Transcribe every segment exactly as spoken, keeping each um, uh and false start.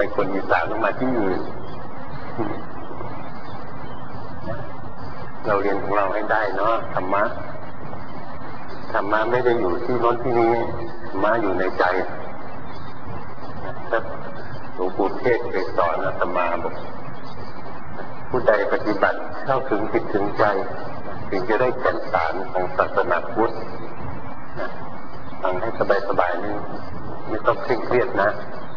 คนอีสานต้องมาที่อื่นเราเรียนของเราให้ได้เนาะธรรมะธรรมะไม่ได้อยู่ที่โน้นที่นี้ธรรมะอยู่ในใจถ้าหลวงปู่เทศน์เคยสอนอาตมาบอกผู้ใดปฏิบัติเข้าถึงจิตถึงใจถึงจะได้แก่นสารของศาสนาพุทธฟังให้สบายๆนี่ไม่ต้องเคร่งเครียดนะ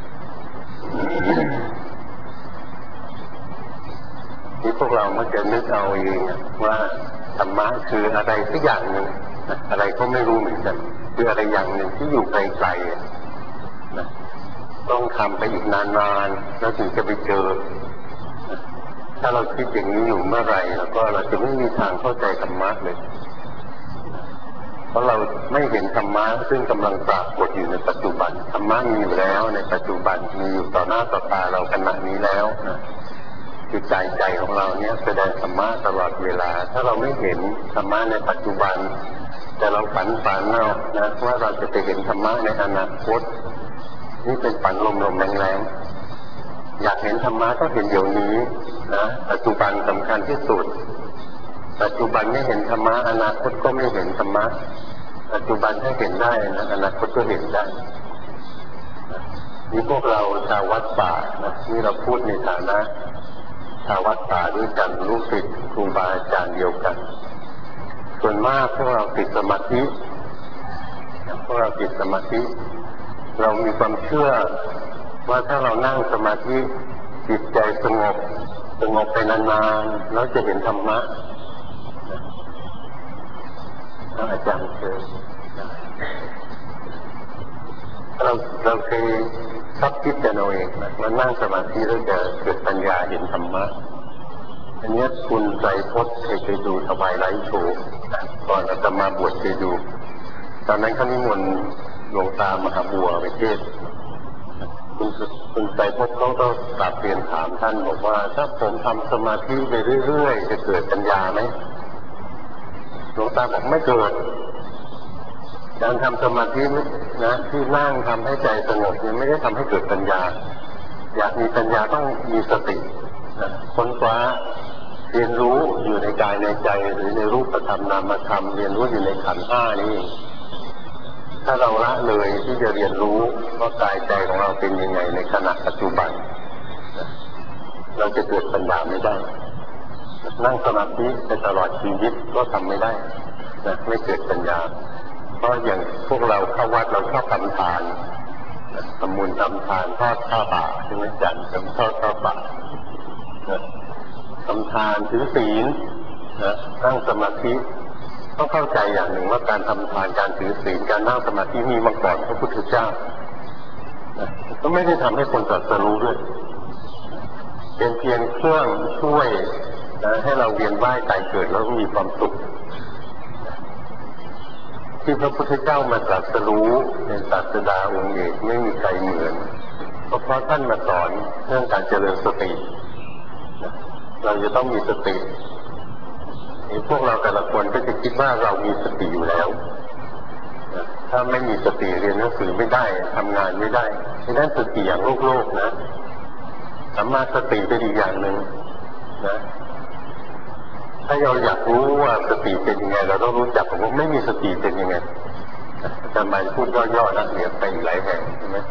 นี่พวกเรามักจะนึกเอาเองว่าธรรมะคืออะไรสักอย่างหนึ่งอะไรก็ไม่รู้เหมือนกันคืออะไรอย่างหนึ่งที่อยู่ไกลๆนะต้องทำไปอีกนานๆแล้วถึงจะไปเจอถ้าเราคิดอย่างนี้อยู่เมื่อไหร่แล้วก็เราจะไม่มีทางเข้าใจธรรมะเลยเพราะเราไม่เห็นธรรมะซึ่งกำลังปรากฏอยู่ในปัจจุบันธรรมะมีอยู่แล้วในปัจจุบันมีอยู่ต่อหน้าต่อตาเราขณะนี้แล้วนะคือใจใจของเราเนี่ยแสดงธรรมะตลอดเวลาถ้าเราไม่เห็นธรรมะในปัจจุบันแต่เราฝันฝันเอานะว่าเราจะไปเห็นธรรมะในอนาคตนี่เป็นฝันลมๆแรงๆอยากเห็นธรรมะก็เห็นเดี๋ยวนี้นะปัจจุบันสำคัญที่สุดปัจจุบันไม่เห็นธรรมะอนาคตก็ไม่เห็นธรรมะปัจจุบันถ้าเห็นได้นะอนาคตก็เห็นได้นี่พวกเราชาววัดป่านะนี่เราพูดในฐานะชาววัดป่าด้วยกันลูกศิษย์ครูบาอาจารย์เดียวกันส่วนมากพวกเราติดสมาธิพวกเราติดสมาธิเรามีความเชื่อว่าถ้าเรานั่งสมาธิจิตใจสงบสงบไปนานๆแล้วจะเห็นธรรมะอาจารย์เคยเราเราเคยชอบคิดกันเอาเองนะว่านั่งสมาธิแล้วจะเกิดปัญญาเห็นธรรมะอันนี้คุณใจพจน์เคยไปดูถวายไลฟ์โชว์ก่อนอาตมาบวชเคยดูตอนนั้นเขานิมนต์หลวงตามหาบัวไปเทศน์คุณคุณใจพจน์เขาก็กราบเรียนถามท่านบอกว่าถ้าผมทำสมาธิไปเรื่อยๆจะเกิดปัญญาไหมหลวงตาบอกไม่เกิดการทำสมาธินะที่นั่งทำให้ใจสงบเนี่ยไม่ได้ทำให้เกิดปัญญาอยากมีปัญญาต้องมีสตินะค้นคว้าเรียนรู้อยู่ในกายในใจหรือในรูปธรรมนามธรรมเรียนรู้อยู่ในขันธ์ห้านี้ถ้าเราละเลยที่จะเรียนรู้ว่ากายใจของเราเป็นยังไงในขณะปัจจุบันเราจะเกิดปัญญาไม่ได้นั่งสมาธิไปตลอดชีวิตก็ทำไม่ได้นะไม่เกิดปัญญาเพราะอย่างพวกเราเข้าวัดเราชอบทำทานทำบุญทำทานทอดผ้าป่าใช่ไหมจันทร์ทำทอดผ้าป่าทำทานถือศีลนะนั่งสมาธิต้องเข้าใจอย่างหนึ่งว่าการทำทานการถือศีลการนั่งสมาธิมีมาก่อนพระพุทธเจ้าก็ไม่ได้ทำให้คนตรัสรู้ด้วยเป็นเพียงเครื่องช่วยนะให้เราเวียนว่ายตายเกิดแล้วมีความสุขที่พระพุทธเจ้ามาตรัสรู้เป็นศาสดาองค์เอกไม่มีใครเหมือนเพราะท่านมาสอนเรื่องการเจริญสติเราจะต้องมีสติพวกเราแต่ละคนก็จะคิดว่าเรามีสติอยู่แล้วถ้าไม่มีสติเรียนหนังสือไม่ได้ทำงานไม่ได้ดังนั้นสติอย่างโลกโลกนะสามารถสติเป็นอีกอย่างหนึ่งนะถ้าเราอยากรู้ว่าสติเป็นยังไงเราต้องรู้จักว่าไม่มีสติเป็นยังไงแต่หมายพูดย่อๆนะเดี๋ยวไปอีกหลายแห่งใช่ไหม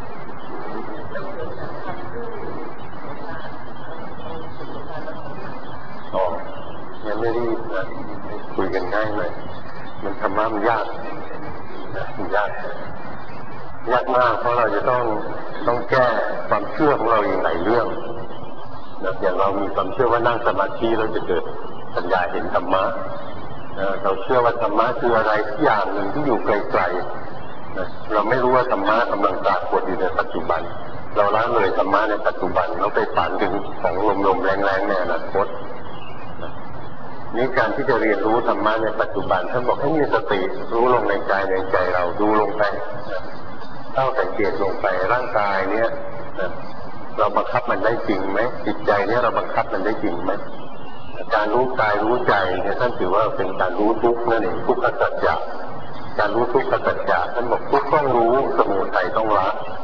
อ๋อยังไม่รีบนะคุยกันง่ายเลยมันธรรมะมันยากนะมันยากยากมากเพราะเราจะต้องต้องแก้ความเชื่อของเราอย่างหลายเรื่องนะอย่างเรามีความเชื่อว่านั่งสมาธิเราจะเกิดปัญญาเห็นธรรมะเราเชื่อว่าธรรมะคืออะไรที่อย่างหนึ่งที่อยู่ไกลๆเราไม่รู้ว่าธรรมะกำลังปรากฏอยู่ในปัจจุบันเราละเลยธรรมะในปัจจุบันเราไปฝันถึงของลมๆแรงๆในอนาคตนี่การที่จะเรียนรู้ธรรมะในปัจจุบันท่านบอกให้มีสติรู้ลงในใจในใจเราดูลงไปเข้าสังเกตลงไปร่างกายเนี้ยเราบังคับมันได้จริงไหมจิตใจเนี้ยเราบังคับมันได้จริงไหมการรู้กายรู้ใจเนี่ยท่านถือว่าเป็นการรู้ทุกข์นั่นเองทุกขสัจจะการรู้ทุกขสัจจะท่านบอกทุกข์ต้องรู้สมุทัยต้องละ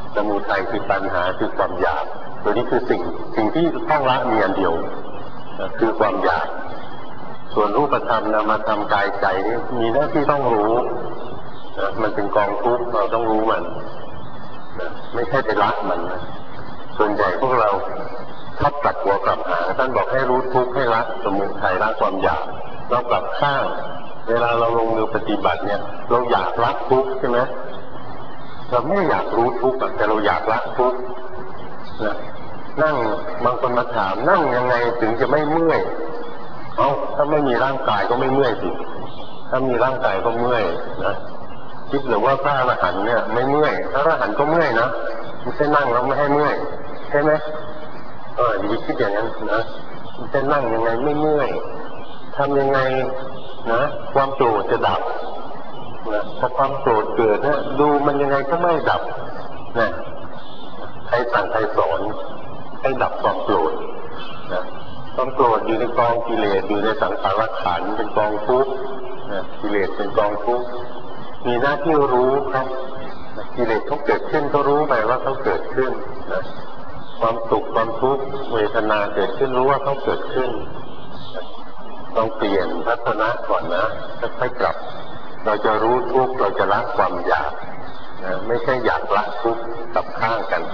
สมุทัยคือปัญหาคือความอยากตัวนี้คือสิ่งสิ่งที่ต้องละมีอันเดียวคือความอยากส่วนรูปธรรมนามธรรมกายใจนี่มีหน้าที่ต้องรู้นะมันเป็นกองทุกข์เราต้องรู้มันนะไม่ใช่ไปละมันนะส่วนใหญ่พวกเราชอบกลับหัวกลับหางท่านบอกให้รู้ทุกข์ให้ละสมุทัยละความอยากเรากลับข้างเวลาเราลงมือปฏิบัติเนี่ยเราอยากละทุกข์ใช่ไหมเราไม่อยากรู้ทุกข์แต่เราอยากละทุกข์นะนั่งบางคนมาถามนั่งยังไงถึงจะไม่เมื่อยเอ้าถ้าไม่มีร่างกายก็ไม่เมื่อยสิถ้ามีร่างกายก็เมื่อยนะคิดหรือว่าพระอรหันต์เนี่ยไม่เมื่อยพระอรหันต์ก็เมื่อยนะไม่ใช่นั่งแล้วไม่ให้เมื่อยใช่ไหมเอออย่าคิดอย่างนั้นนะไม่ใช่นั่งยังไงไม่เมื่อยทำยังไงนะความโกรธจะดับนะพอความโกรธเกิดเนี่ยดูมันยังไงก็ไม่ดับนะใครสั่งใครสอนให้ดับความโกรธนะความโกรธอยู่ในกองกิเลสอยู่ในสังขารขันธ์เป็นกองทุกข์นะกิเลสเป็นกองทุกข์มีหน้าที่รู้ครับกิเลสเขาเกิดขึ้นก็รู้ไปว่าเขาเกิดขึ้นนะความสุขความทุกข์เวทนาเกิดขึ้นรู้ว่าเขาเกิดขึ้นต้องเปลี่ยนทัศนะก่อนนะค่อยๆกลับเราจะรู้ทุกข์เราจะละความอยากนะไม่ใช่อยากละทุกข์กับข้างกัน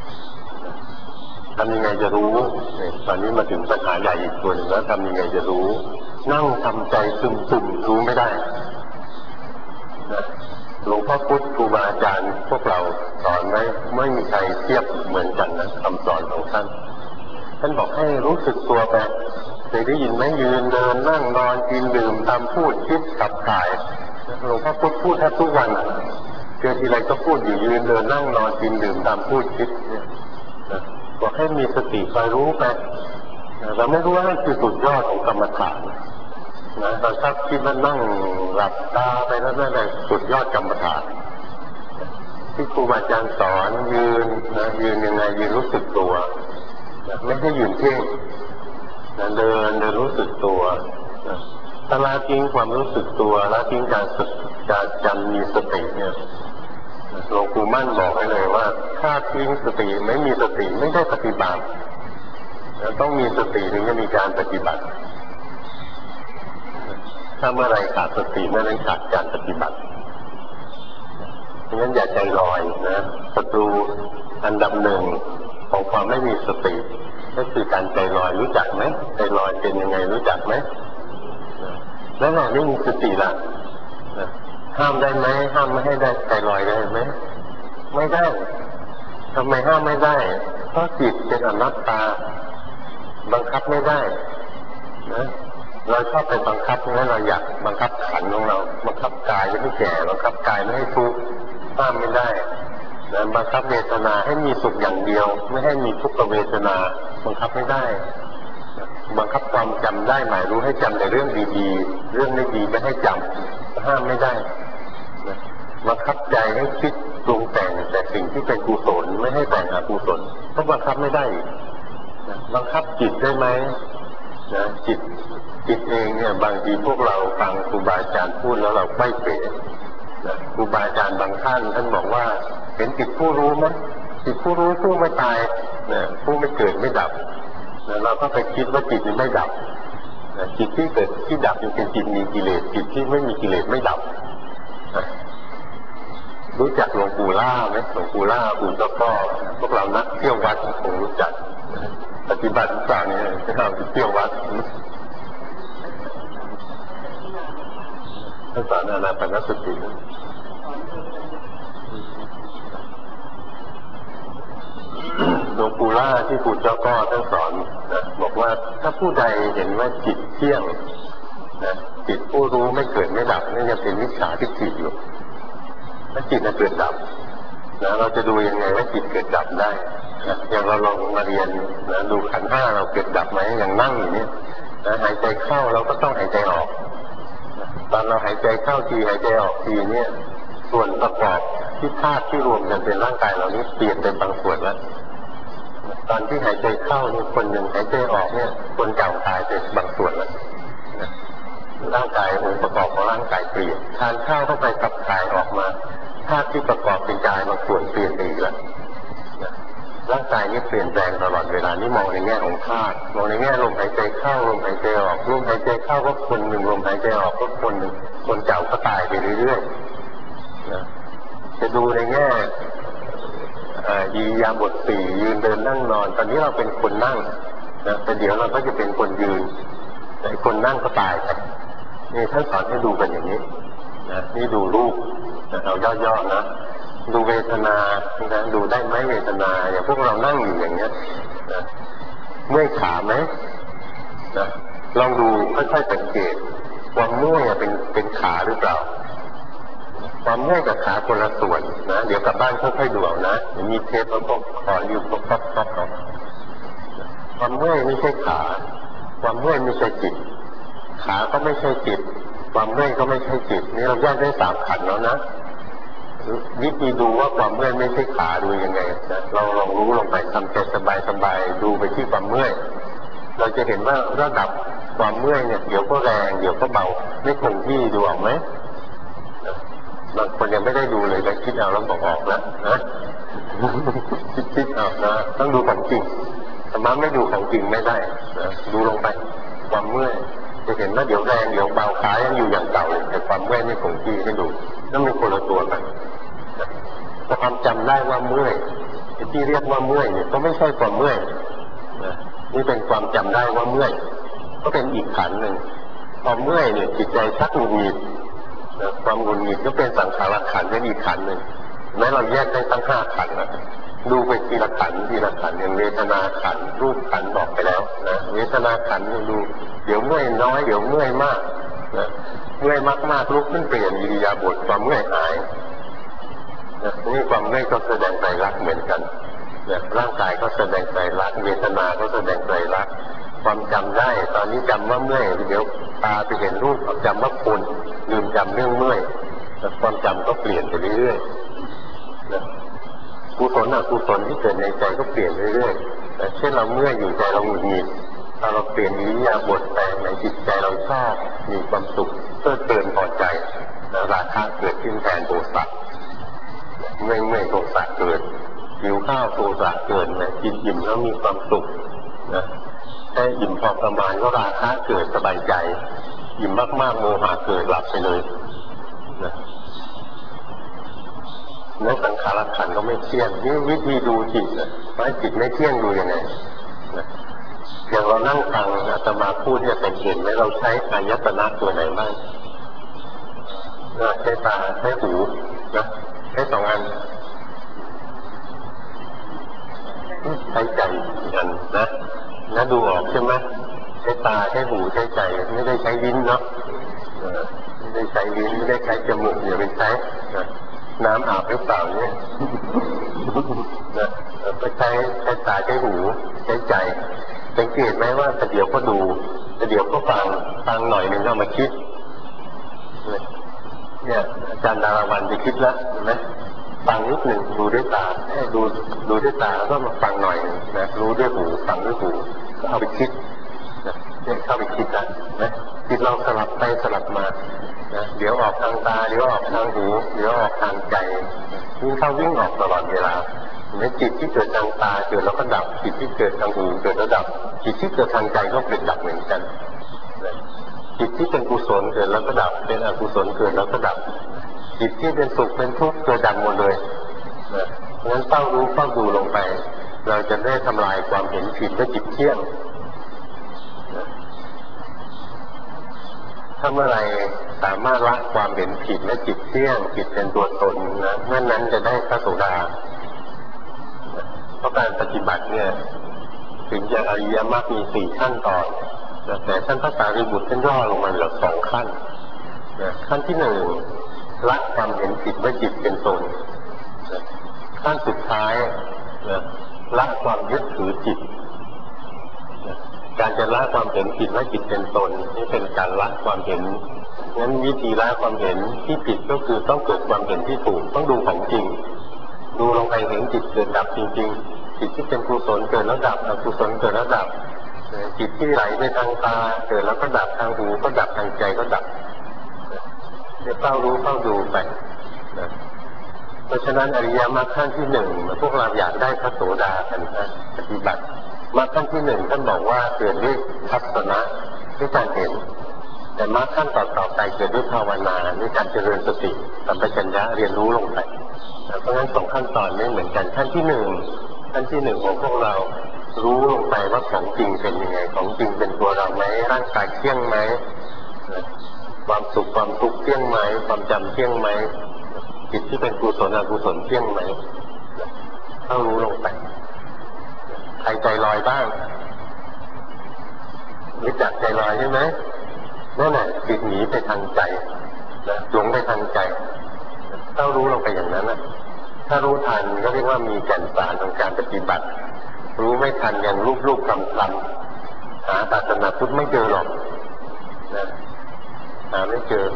ทำยังไงจะรู้ตอนนี้มาถึงปัญหาใหญ่อีกตัวหนึ่งแล้วทำยังไงจะรู้นั่งทำใจซึมๆรู้ไม่ได้นะหลวงพ่อพุธครูบาอาจารย์พวกเราสอนไว้ไม่มีใครเทียบเหมือนกันนะคำสอนของท่านท่านบอกให้รู้สึกตัวไปเคยได้ยินไหมยืนเดินนั่งนอนกินดื่มทำพูดคิดขับถ่ายหลวงพ่อพุธพูดแทบทุกวันอ่ะเจอทีไรก็พูดอยู่ยืนเดินนั่งนอนกินดื่มทำพูดคิดเนี่ยบอกให้มีสติคอยรู้ไปเราไม่รู้ว่านั่นคือสุดยอดของกรรมฐานนะเราชอบคิดว่านั่งหลับตาไปแล้วนั่นแหละสุดยอดกรรมฐานที่ครูบาอาจารย์สอนยืนนะยืนยังไงยืนรู้สึกตัวนะไม่ให้ยืนเพ่งนะเดินเดินรู้สึกตัวนะถ้าละทิ้งความรู้สึกตัวละทิ้งการการจำมีสติเนี่ยหลวงปู่มั่นบอกให้เลยว่าถ้าทิ้งสติไม่มีสติไม่ได้ปฏิบัติต้องมีสติถึงจะมีการปฏิบัติถ้าเมื่อไรขาดสติเมื่อนั้นขาดการปฏิบัติเพราะฉะนั้นอย่าใจลอยนะศัตรูอันดับหนึ่งของความไม่มีสติก็คือการใจลอยรู้จักไหมใจลอยเป็นยังไงรู้จักไหมนั่นแหละไม่มีสติละห้ามได้ไหมห้ามไม่ให้ได้ใจลอยได้ไหมไม่ได้ทำไมห้ามไม่ได้เพราะจิตเป็นอนัตตาบังคับไม่ได้นะเราชอบไปบังคับงั้นเราอยากบังคับขันของเราบังคับกายไม่ให้แก่บังคับกายไม่ให้ทุกข์ห้ามไม่ได้นะบังคับเวทนาให้มีสุขอย่างเดียวไม่ให้มีทุกขเวทนาบังคับไม่ได้บังคับความจำได้หมายรู้ให้จำแต่เรื่องดีๆเรื่องไม่ดีไม่ให้จำห้ามไม่ได้บังคับใจให้คิดปรุงแต่งแต่สิ่งที่เป็นกุศลไม่ให้แต่งอกุศลก็บังคับไม่ได้บังคับจิตได้ไหมนะจิตจิตเองเนี่ยบางทีพวกเราฟังครูบาอาจารย์พูดแล้วเราไม่เป๋นะครูบาอาจารย์บางท่านท่านบอกว่าเห็นจิตผู้รู้ไหมจิตผู้รู้ผู้ไม่ตายนะผู้ไม่เกิดไม่ดับนะเราก็ไปคิดว่าจิตนี้ไม่ดับนะจิตที่เกิดที่ดับยังเป็นจิตมีกิเลสจิตที่ไม่มีกิเลสไม่ดับนะรู้จักหลวงปู่ล่าไหมหลวงปู่ล่าปู่เจ้าพ่อพวกเรานักเที่ยววัดคงรู้จักปฏิบัติต่างๆเนี่ยจะทำไปเที่ยววัดท่านสอนอานาปานสติหลวงปู่ล่าที่ปู่เจ้าพ่อท่านสอนนะบอกว่าถ้าผู้ใดเห็นว่าจิตเที่ยงนะจิตผู้รู้ไม่เกิดไม่ดับนี่ยังเป็นมิจฉาทิฏฐิอยู่ถ้าจิตจะเกิดดับนะเราจะดูยังไงว่าจิตเกิดดับได้นะอย่างเราลองมาเรียนนะดูขันธ์ห้าเราเกิดดับไหมอย่างนั่งอยู่นี่นะหายใจเข้าเราก็ต้องหายใจออกนะตอนเราหายใจเข้าทีหายใจออกทีเนี่ยส่วนประกอบที่ธาตุที่รวมกันเป็นร่างกายเรานี้เปลี่ยนเป็นบางส่วนแล้วตอนที่หายใจเข้านี่คนหนึ่งหายใจออกเนี่ยคนเก่าตายเป็นบางส่วนแล้วร่างกายองค์ประกอบของร่างกายเปลี่ยนทานข้าวเข้าไปขับถ่ายออกมาธาตุที่ประกอบเป็นกายบางส่วนเปลี่ยนไปอีกแล้วร่างกายนี้เปลี่ยนแปลงตลอดเวลานี่มองในแง่ของธาตุมองในแง่ลมหายใจเข้าลมหายใจออกลมหายใจเข้าก็คนหนึ่งลมหายใจออกก็คนหนึ่งคนเก่าก็ตายไปเรื่อยๆนะจะดูในแง่อิริยาบถสี่ยืนเดินนั่งนอนตอนนี้เราเป็นคนนั่งนะแต่เดี๋ยวเราก็จะเป็นคนยืนแต่คนนั่งก็ตายไปนี่ท่านสอนให้ดูกันอย่างนี้นะนี่ดูรูปนะเอาย่อๆนะดูเวทนานะดูได้ไหมเวทนาอย่างพวกเรานั่งอยู่อย่างเนี้ยนะเมื่อยขาไหมนะลองดูค่อยๆสังเกตความเมื่อยเป็นเป็นขาหรือเปล่าความเมื่อยกับขาคนละส่วนนะเดี๋ยวกลับบ้านค่อยๆดูเอานะมีเทปแล้วก็ขออยู่ก็ป๊อกๆเอาความเมื่อยไม่ใช่ขาความเมื่อยไม่ใช่จิตขาก็ไม่ใช่จิตความเมื่อยก็ไม่ใช่จิตนี่เราแยกได้สามขันธ์แล้วนะวิธีดูว่าความเมื่อยไม่ใช่ขาดูยังไงนะเราลองรู้ลงไปทำใจสบายๆดูไปที่ความเมื่อยเราจะเห็นว่าระดับความเมื่อยเนี่ยเดี๋ยวก็แรงเดี๋ยวก็เบาไม่คงที่ดูออกไหมบางคนยังไม่ได้ดูเลยแล้วคิดเอาแล้วบอกออกแล้วนะคิดคิดเอานะต้องดูของจริงธรรมะไม่ดูของจริงไม่ได้นะดูลงไปความเมื่อยจะเห็นว่าเดี๋ยวแรงเดี๋ยวเบาขายังอยู่อย่างเก่าแต่ความเมื่อยไม่คงที่ให้ดูนั่นเป็นคนละตัวกันถ้าความจำได้ว่าเมื่อยที่เรียกว่าเมื่อยเนี่ยก็ไม่ใช่ความเมื่อยนะนี่เป็นความจำได้ว่าเมื่อยก็เป็นอีกขันหนึ่งความเมื่อยเนี่ยจิตใจชักหงุดหงิดนะความหงุดหงิดก็เป็นสังขารขันเป็นอีกขันหนึ่งแม้เราแยกได้ตั้งห้าขันนะดูไปทีละขันทีละขันอย่างเวทนาขันรูปขันบอกไปแล้วนะเวทนาขันดูเดี๋ยวเมื่อยน้อยเดี๋ยวเมื่อยมากนะเมื่อยมากๆลุกขึ้นเปลี่ยนอิริยาบถความเมื่อยหายนะนี่ความเมื่อยก็แสดงไตรลักษณ์เหมือนกันนะร่างกายก็แสดงไตรลักษณ์เวทนาก็แสดงไตรลักษณ์ความจำได้ตอนนี้จำว่าเมื่อยเดี๋ยวตาไปเห็นรูปจำว่าคนลืมจำเรื่องเมื่อยความจำก็เปลี่ยนไปเรื่อยๆนะกุศลอกุศลที่เกิดในใจก็เปลี่ยนเรื่อยๆเช่นเราเมื่อยอยู่ใจเราหงุดหงิดถ้าเราเปลี่ยนอิริยาบถแปลงในจิตใจเราชอบมีความสุขเพลิดเพลินพอใจราคะเกิดขึ้นแทนโทสะเมื่อยเมื่อยโทสะเกิดหิวข้าวโทสะเกิดนะกินอิ่มแล้วมีความสุขนะถ้าอิ่มพอประมาณก็ราคะเกิดสบายใจอิ่มมากๆโมหะเกิดหลับไปเลยนะแล้วสังขารขันธ์ก็ไม่เที่ยงนี่วิธีดูจิตนะว่าจิตไม่เที่ยงดูยังไงนะอย่างเรานั่งฟังอาตมาพูดเนี่ยเป็นเห็นไหมเราใช้อายตนะตัวไหนบ้างใช้ตาใช้หูนะใช้สองอันใช้ใจอันนะนะดูออกใช่ไหมใช้ตาใช้หูใช้ใจไม่ได้ใช้ลิ้นเนาะไม่ได้ใช้ลิ้นไม่ได้ใช้จมูกอย่าไปใช้น้ำอาบหรือเปล่าเนี่ยนะก็ใช้ใช้ตาใช้หูใช้ใจสังเกตไหมว่าแต่เดี๋ยวก็ดูแต่เดี๋ยวก็ฟังฟังหน่อยหนึ่งก็มาคิดเนี่ยอาจารย์ดาราวันจะคิดแล้วเห็นไหมฟังนิดหนึ่งดูด้วยตาดูดูด้วยตาแล้วก็มาฟังหน่อยนะรู้ด้วยหูฟังด้วยหูก็เอาไปคิดนะเนี่ยเข้าไปคิดนะนะคิดเราสลับไปสลับมานะเดี๋ยวออกทางตาเดี๋ยวออกทางหูเดี๋ยวออกทางใจวิ่งเข้าวิ่งออกตลอดเวลาในจิตที่เกิดทางตาเกิดแล้วก็ดับจิตที่เกิดทางหูเกิดแล้วดับจิตที่เกิดทางใจก็เกิดดับเหมือนกันจิตที่เป็นกุศลเกิดแล้วก็ดับเป็นอกุศลเกิดแล้วก็ดับจิตที่เป็นสุขเป็นทุกข์เกิดดับหมดเลยนะงั้นเฝ้ารู้เฝ้าดูลงไปเราจะได้ทำลายความเห็นผิดและจิตเที่ยงถ้าเมื่อไรสามารถละความเห็นผิดและจิตเที่ยงจิตเป็นตัวตนนะเมื่อนั้นจะได้พระโสดาเพราะการปฏิบัติเนี่ยถึงจะอริยมรรคมีสี่ขั้นตอนแต่ท่านพระสารีบุตรท่านย่อลงมาเหลือสองขั้นขั้นที่หนึ่งละความเห็นผิดว่าจิตเป็นตนขั้นสุดท้ายละความยึดถือจิตการจะละความเห็นผิดว่าจิตเป็นตนนี่เป็นการละความเห็นงั้นวิธีละความเห็นที่ผิดก็คือต้องเกิดความเห็นที่ถูกต้องดูของจริงดูลงไปเห็นจิตเกิดดับจริงๆจิตที่เป็นกุศลเกิดแล้วดับอกุศลเกิดแล้วดับจิตที่ไหลไปทางตาเกิดแล้วก็ดับทางหูก็ดับทางใจก็ดับเฝ้ารู้เฝ้าดูไปนะเพราะฉะนั้นอริยมรรคขั้นที่หนึ่งพวกเราอยากได้พระโสดากันนะปฏิบัติมรรคขั้นที่หนึ่งท่านบอกว่าเกิดด้วยทัศนะด้วยการเห็นแต่มรรคขั้นต่อๆไปเกิดด้วยภาวนาด้วยการเจริญสติสัมปชัญญะเรียนรู้ลงไปเพราะฉะนั้นสองขั้นตอนไม่เหมือนกันขั้นที่หนึ่งขั้นที่หนึ่งของพวกเรารู้ลงไปว่าของจริงเป็นยังไงของจริงเป็นตัวเราไหมร่างกายเที่ยงไหมความสุขความทุกข์เที่ยงไหมความจำเที่ยงไหมจิตที่เป็นกุศลอกุศลเที่ยงไหมต้องรู้ลงไปใครใจลอยบ้างรู้จักใจลอยใช่ไหมนั่นแหละจิตหนีไปทางใจนะหลงไปทางใจต้องรู้ลงไปอย่างนั้นนะถ้ารู้ทันก็เรียกว่ามีแก่นสารของการปฏิบัติรู้ไม่ทันอย่างรูปรูปคำคำหาศาสนาพุทธไม่เจอหรอกนะหาไม่เจอ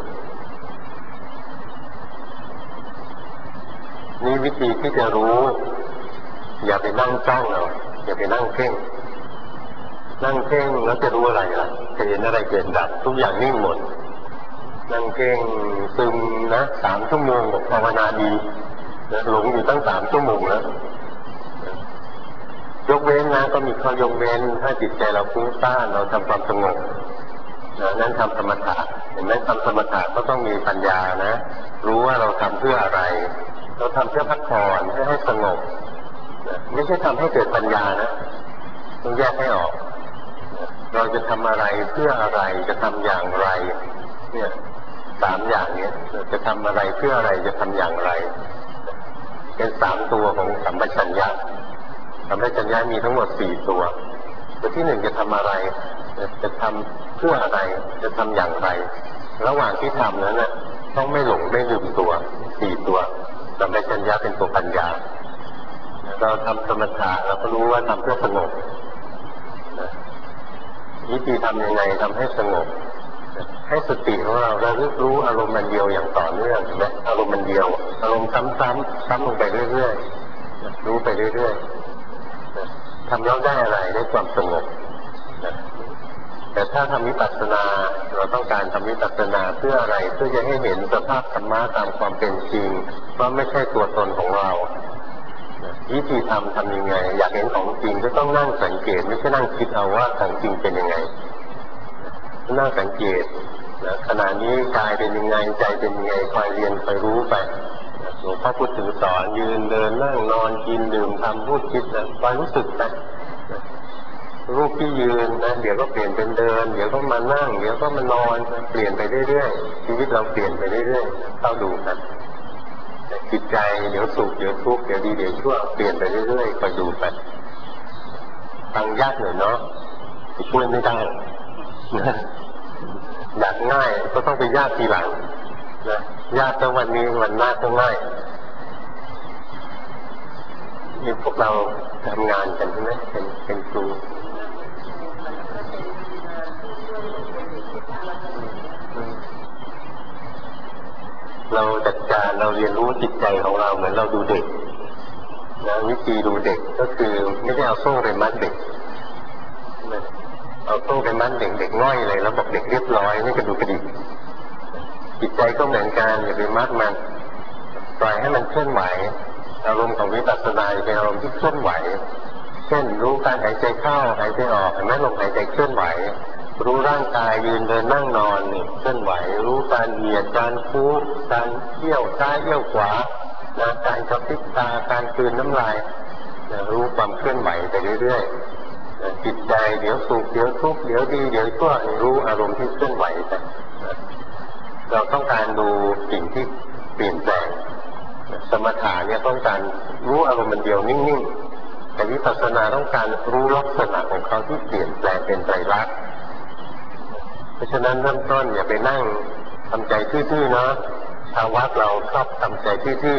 นี่วิธีที่จะรู้อย่าไปนั่งจ้องเอาอย่าไปนั่งเพ่งนั่งเพ่งแล้วจะรู้อะไรล่ะจะเห็นอะไรเกิดดับทุกอย่างนิ่งหมดนั่งเพ่งซึมนะสามชั่วโมงบอกภาวนาดีนะหลงอยู่ตั้งสามชั่วโมงแล้วยกเว้นนะก็มีข้อยกเว้นถ้าจิตใจเราฟุ้งซ่านเราทำความสงบนะนั้นทำสมถะเห็นไหมทำสมถะก็ต้องมีปัญญานะรู้ว่าเราทำเพื่ออะไรเราทำเพื่อพักผ่อนเพื่อให้สงบนะไม่ใช่ทำให้เกิดปัญญานะต้องแยกให้ออกนะเราจะทำอะไรเพื่ออะไรจะทำอย่างไรเนี่ยสามอย่างเนี้ยจะทำอะไรเพื่ออะไรจะทำอย่างไรเป็นสามตัวของสัมปชัญญะสัมปชัญญะมีทั้งหมดสี่ตัวตัวที่หนึ่งจะทำอะไรจะทำเพื่ออะไรจะทำอย่างไรระหว่างที่ทำนั้นน่ะต้องไม่หลงไม่ลืมตัวสี่ตัวสัมปชัญญะเป็นตัวปัญญาเราทำสมถะเราก็รู้ว่าทำเพื่อสงบวิธีทำยังไงทำให้สงบให้สติของเราระลึกรู้อารมณ์มันเดียวอย่างต่อเนื่องเห็นไหมอารมณ์มันเดียวอารมณ์ซ้ำๆซ้ำลงไปเรื่อยๆรู้ไปเรื่อยๆทำแล้วได้อะไรได้ความสงบแต่ถ้าทำวิปัสสนาเราต้องการทำวิปัสสนาเพื่ออะไรเพื่อจะให้เห็นสภาพธรรมะตามความเป็นจริงว่าไม่ใช่ตัวตนของเราวิธีทำทำยังไงอยากเห็นของจริงก็ต้องนั่งสังเกตไม่ใช่นั่งคิดเอาว่าของจริงเป็นยังไงนั่งสังเกตนะขณะนี้กายเป็นยังไงใจเป็นยังไงคอยเรียนคอยรู้ไปหลวงพ่อพูดถึงสอนยืนเดินนั่งนอนกินดื่มทำพูดคิดนะคอยรู้สึกไปรูปที่ยืนนะเดี๋ยวก็เปลี่ยนเป็นเดินเดี๋ยวก็มานั่งเดี๋ยวก็มานอนเปลี่ยนไปเรื่อยๆชีวิตเราเปลี่ยนไปเรื่อยๆเข้าดูกันจิตใจเดี๋ยวสุขเดี๋ยวทุกข์เดี๋ยวดีเดี๋ยวชั่วเปลี่ยนไปเรื่อยๆคอยดูไปฟังยากหน่อยเนาะช่วยไม่ได้อยากง่ายก็ต้องไปยากทีหลังนะยากแต่วันนี้วันหน้าก็ง่ายนี่พวกเราทำงานกันใช่ไหมเป็นเป็นครูเราจัดการเราเรียนรู้จิตใจของเราเหมือนเราดูเด็กนะวิธีดูเด็กก็คือไม่ได้เอาโซ่ไปมัดเด็กเอาโซ่ไปมัดเด็กเด็กง่อยเลยแล้วบอกเด็กเรียบร้อยนี่กระดูกกระดิกจิตใจก็เหมือนกันอย่าไปมัดมันปล่อยให้มันเคลื่อนไหวอารมณ์ของวิปัสสนาเป็นอารมณ์ที่เคลื่อนไหวเช่นรู้การหายใจเข้าหายใจออกเห็นไหมลมหายใจเคลื่อนไหวรู้ร่างกายยืนเดินนั่งนอนนี่เคลื่อนไหวรู้การเหยียดการคู่การเที่ยวซ้ายเที่ยวขวานะการกระพริบตาการกลืนน้ำลายนะรู้ความเคลื่อนไหวไปเรื่อยๆนะจิตใจเดี๋ยวสุขเดี๋ยวทุกข์เดี๋ยวดีเดี๋ยวชั่วรู้อารมณ์ที่เคลื่อนไหวไปนะเราต้องการดูสิ่งที่เปลี่ยนแปลงสมถะเนี่ยต้องการรู้อารมณ์มันเดียวนิ่งๆแต่วิปัสสนาต้องการรู้ลักษณะของเขาที่เปลี่ยนแปลงเป็นไตรลักษณ์เพราะฉะนั้นเริ่มต้นอย่าไปนั่งทำใจทื่อๆนะทางวัดเราชอบทำใจทื่อ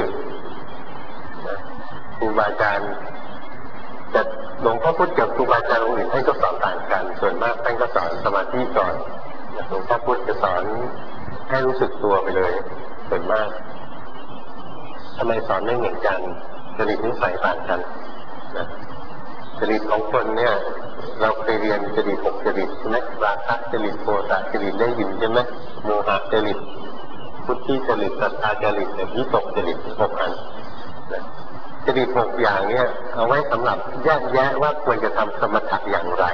ๆครูบาอาจารย์แต่หลวงพ่อพุธกับครูบาอาจารย์องค์อื่นท่านก็สอนต่างกันส่วนมากท่านก็สอนสมาธิก่อนหลวงพ่อพุธจะสอนให้รู้สึกตัวไปเลยส่วนมากทำไมสอนไม่เหมือนกันจริตนิสัยต่างกันนะจริตของคนเนี่ยเราเคยเรียนจริตหกจริตใช่ไหมราคะจริตโทสะจริตได้ยินใช่ไหมโมหะจริตพุทธิจริตสัทธาจริตวิตกจริตหกอันจริตหกอย่างเนี่ยเอาไว้สำหรับแยกแยะว่าควรจะทำสมถะอย่างไร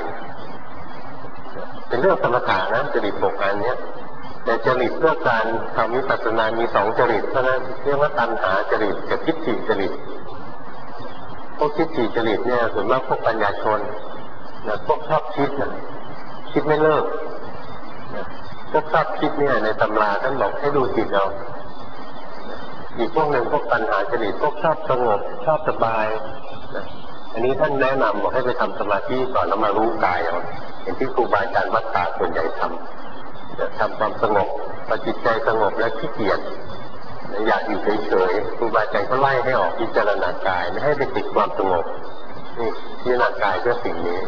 เป็นเรื่องสมถะนะจริตหกอันเนี้ยแต่จริตเพื่อการทำวิปัสสนามีสองจริตเท่านั้นเรียกว่าตัณหาจริตกับทิฏฐิจริตพวกทิฏฐิจริตเนี่ยส่วนมากพวกปัญญาชนนะพวกชอบคิดนะคิดไม่เลิกนะพวกชอบคิดเนี่ยในตำราท่านบอกให้ดูจิตเราอีกพวกหนึ่งพวกปัญหาจริตพวกชอบสงบชอบสบายนะอันนี้ท่านแนะนำบอกให้ไปทำสมาธิก่อนแล้วมารู้กายเอาเห็นที่ครูบาอาจารย์วัดป่าส่วนใหญ่ทำจะทำความสงบพอจิตใจสงบแล้วขี้เกียจอยากอยู่เฉยๆครูบาอาจารย์ก็ไล่ให้ออกพิจารณากายไม่ให้ไปติดความสงบนี่พิจารณากายเพื่อสิ่งนี้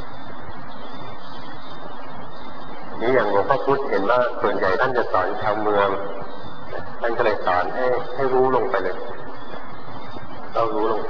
นี่อย่างหลวงพ่อพุธเห็นว่าส่วนใหญ่ท่านจะสอนชาวเมืองท่านก็เลยสอนให้ให้รู้ลงไปเลยเรารู้ลงไป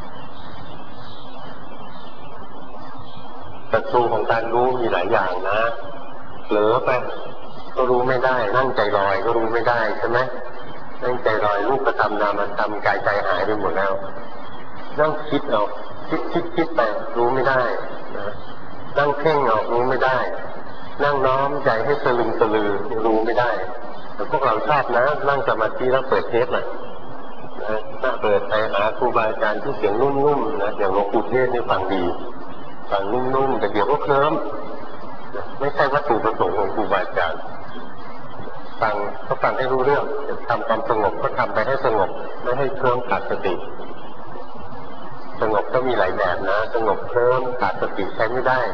ศัตรูของการรู้มีหลายอย่างนะเผลอไปก็รู้ไม่ได้นั่งใจลอยก็รู้ไม่ได้ใช่ไหมนั่งใจลอยรูปธรรมนามธรรมกายใจหายไปหมดแล้วนั่งคิดเอาคิดคิดคิดไปรู้ไม่ได้นะนั่งเพ่งเอารู้ไม่ได้นั่งน้อมใจให้สลึมสลือรู้ไม่ได้แต่พวกเราชอบนะนั่งสมาธิแล้วเปิดเทปหน่อยนะถ้าเปิดไปหาครูบาอาจารย์ที่เสียงนุ่มๆนะอย่างหลวงปู่เทศนี่ฟังดีฟังนุ่มๆแต่เดี๋ยวก็เคลิ้มไม่ใช่วัตถุประสงค์ของครูบาอาจารย์ฟังก็ฟังให้รู้เรื่องจะทำความสงบก็ทำไปให้สงบไม่ให้เคลิ้มขาดสติสงบก็มีหลายแบบนะสงบเคลิ้มขาดสติใช้ไม่ได้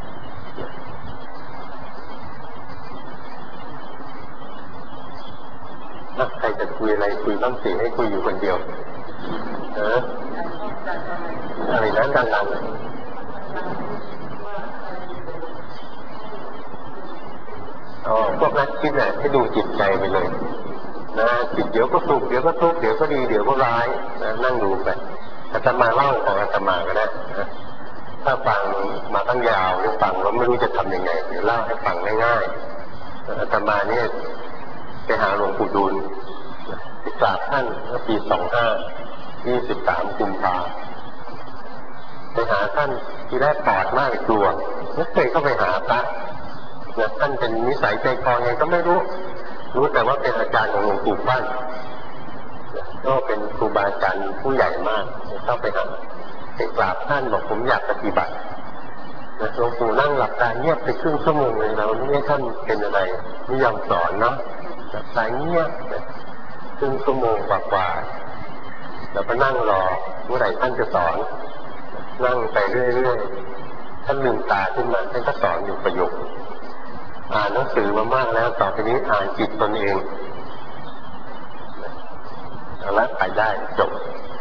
ใครจะคุยอะไรคุยต้องสิให้คุยอยู่คนเดียวเอออะไรนั้นดังๆอ๋อพวกนักคิดเนี่ยให้ดูจิตใจไปเลยนะจิตเดี๋ยวก็สุขเดี๋ยวก็ทุกข์เดี๋ยวก็ดีเดี๋ยวก็ร้ายนะนั่งดูไปอาตมาเล่าของอาตมาก็ได้นะถ้าฟังมาตั้งยาวหรือฟังแล้วไม่รู้จะทำยังไงเดี๋ยวเล่าให้ฟังง่ายๆอาตมาเนี่ยไปหาหลวงปู่ดูลไปกราบท่านเมื่อปีสองห้ายี่สิบสามกุมภาไปหาท่านที่แรกปอดมากกลัวไม่เคยเข้าไปหาพระนะท่านเป็นนิสัยใจคอไงก็ไม่รู้รู้แต่ว่าเป็นอาจารย์ของหลวงปู่มั่นก็เป็นครูบาอาจารย์ผู้ใหญ่มากเข้าไปหาไปกราบท่านบอกผมอยากปฏิบัติหลวงปู่นั่งหลับตาเงียบไปครึ่งชั่วโมงเลยเราไม่ให้ท่านเป็นอะไรไม่ยอมสอนเนาะหลับตาเงียบครึ่งชั่วโมงกว่าๆแล้วก็นั่งรอเมื่อไหร่ท่านจะสอนนั่งไปเรื่อยๆท่านลืมตาขึ้นมาท่านก็สอนอยู่ประโยคอ่านหนังสือมามากแล้วต่อไปนี้อ่านจิตตนเองแล้วไปได้จบ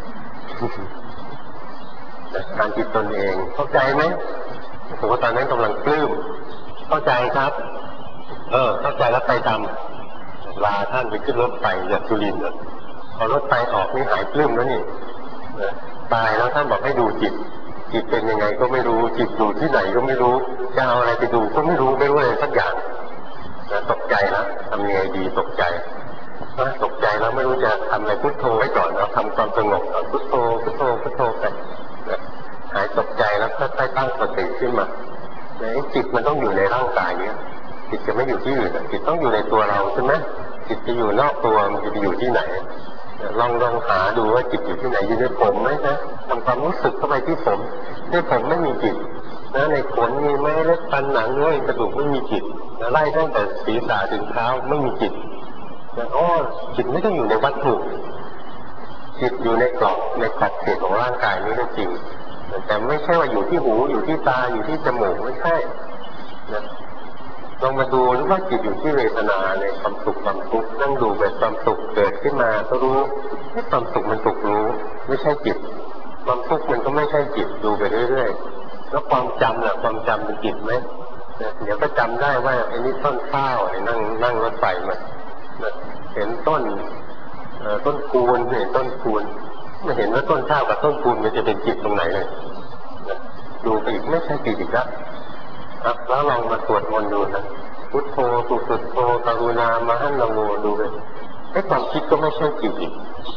อ่านจิตตนเองเข้าใจไหมผมว่าตอนนั้นกำลังปลื้มเข้าใจครับเออเข้าใจแล้วไปทำลาท่านไปขึ้นรถไฟจากสุรินทร์พอรถไฟออกนี่หายปลื้มแล้วนี่ตายแล้วท่านบอกให้ดูจิตจิตเป็นยังไงก็ไม่รู้จิตอยู่ที่ไหนก็ไม่รู้จะเอาอะไรไปดูก็ไม่รู้ไม่รู้อะไรสักอย่างนะตกใจนะทำยังไงดีตกใจนะตกใจแล้วไม่รู้จะทำอะไรพุทโธไว้ก่อนนะทำความสงบพุทโธพุทโธพุทโธไปนะหายตกใจแล้วก็ค่อยตั้งสติขึ้นมาในจิตมันต้องอยู่ในร่างกายเนี้ยจิตจะไม่อยู่ที่อื่นจิตต้องอยู่ในตัวเราใช่ไหมจิตจะอยู่นอกตัวมันจะไปอยู่ที่ไหนลองลองหาดูว่าจิตอยู่ที่ไหนอยู่ในผมไหมนะทำความรู้สึกเข้าไปที่ผมในผมไม่มีจิตนะในขนมีไหมเล็บฟันหนังเนื้อกระดูกไม่มีจิตนะไล่ตั้งแต่ศีรษะถึงเท้าไม่มีจิตนะอ๋อจิตไม่ต้องอยู่ในวัตถุจิตอยู่ในกรอบในขอบเขตของร่างกายนี้ก็จริงแต่ไม่ใช่ว่าอยู่ที่หูอยู่ที่ตาอยู่ที่จมูกไม่ใช่นะลองมาดูว่าจิตอยู่ที่เวทนาในความสุขความทุกข์นั่งดูไปความสุขเกิดขึ้นมาก็รู้ให้ความสุขมันสุขรู้ไม่ใช่จิตความทุกข์มันก็ไม่ใช่จิตดูไปเรื่อยๆแล้วความจำล่ะความจำเป็นจิตไหมเดี๋ยวก็จำได้ว่าไอ้นี่ต้นข้าวไอ้นั่งนั่งรถไฟมาเห็นต้นต้นคูนเห็นต้นคูนไม่เห็นว่าต้นข้าวกับต้นคูนมันจะเป็นจิตตรงไหนเลยดูไปอีกไม่ใช่จิตอีกแล้วแล้วลองมาสวดมนต์ดูนะพุทโธสุสุโธกรุณามหันโมดูเลยไอ้ความคิดก็ไม่ใช่จิตอีก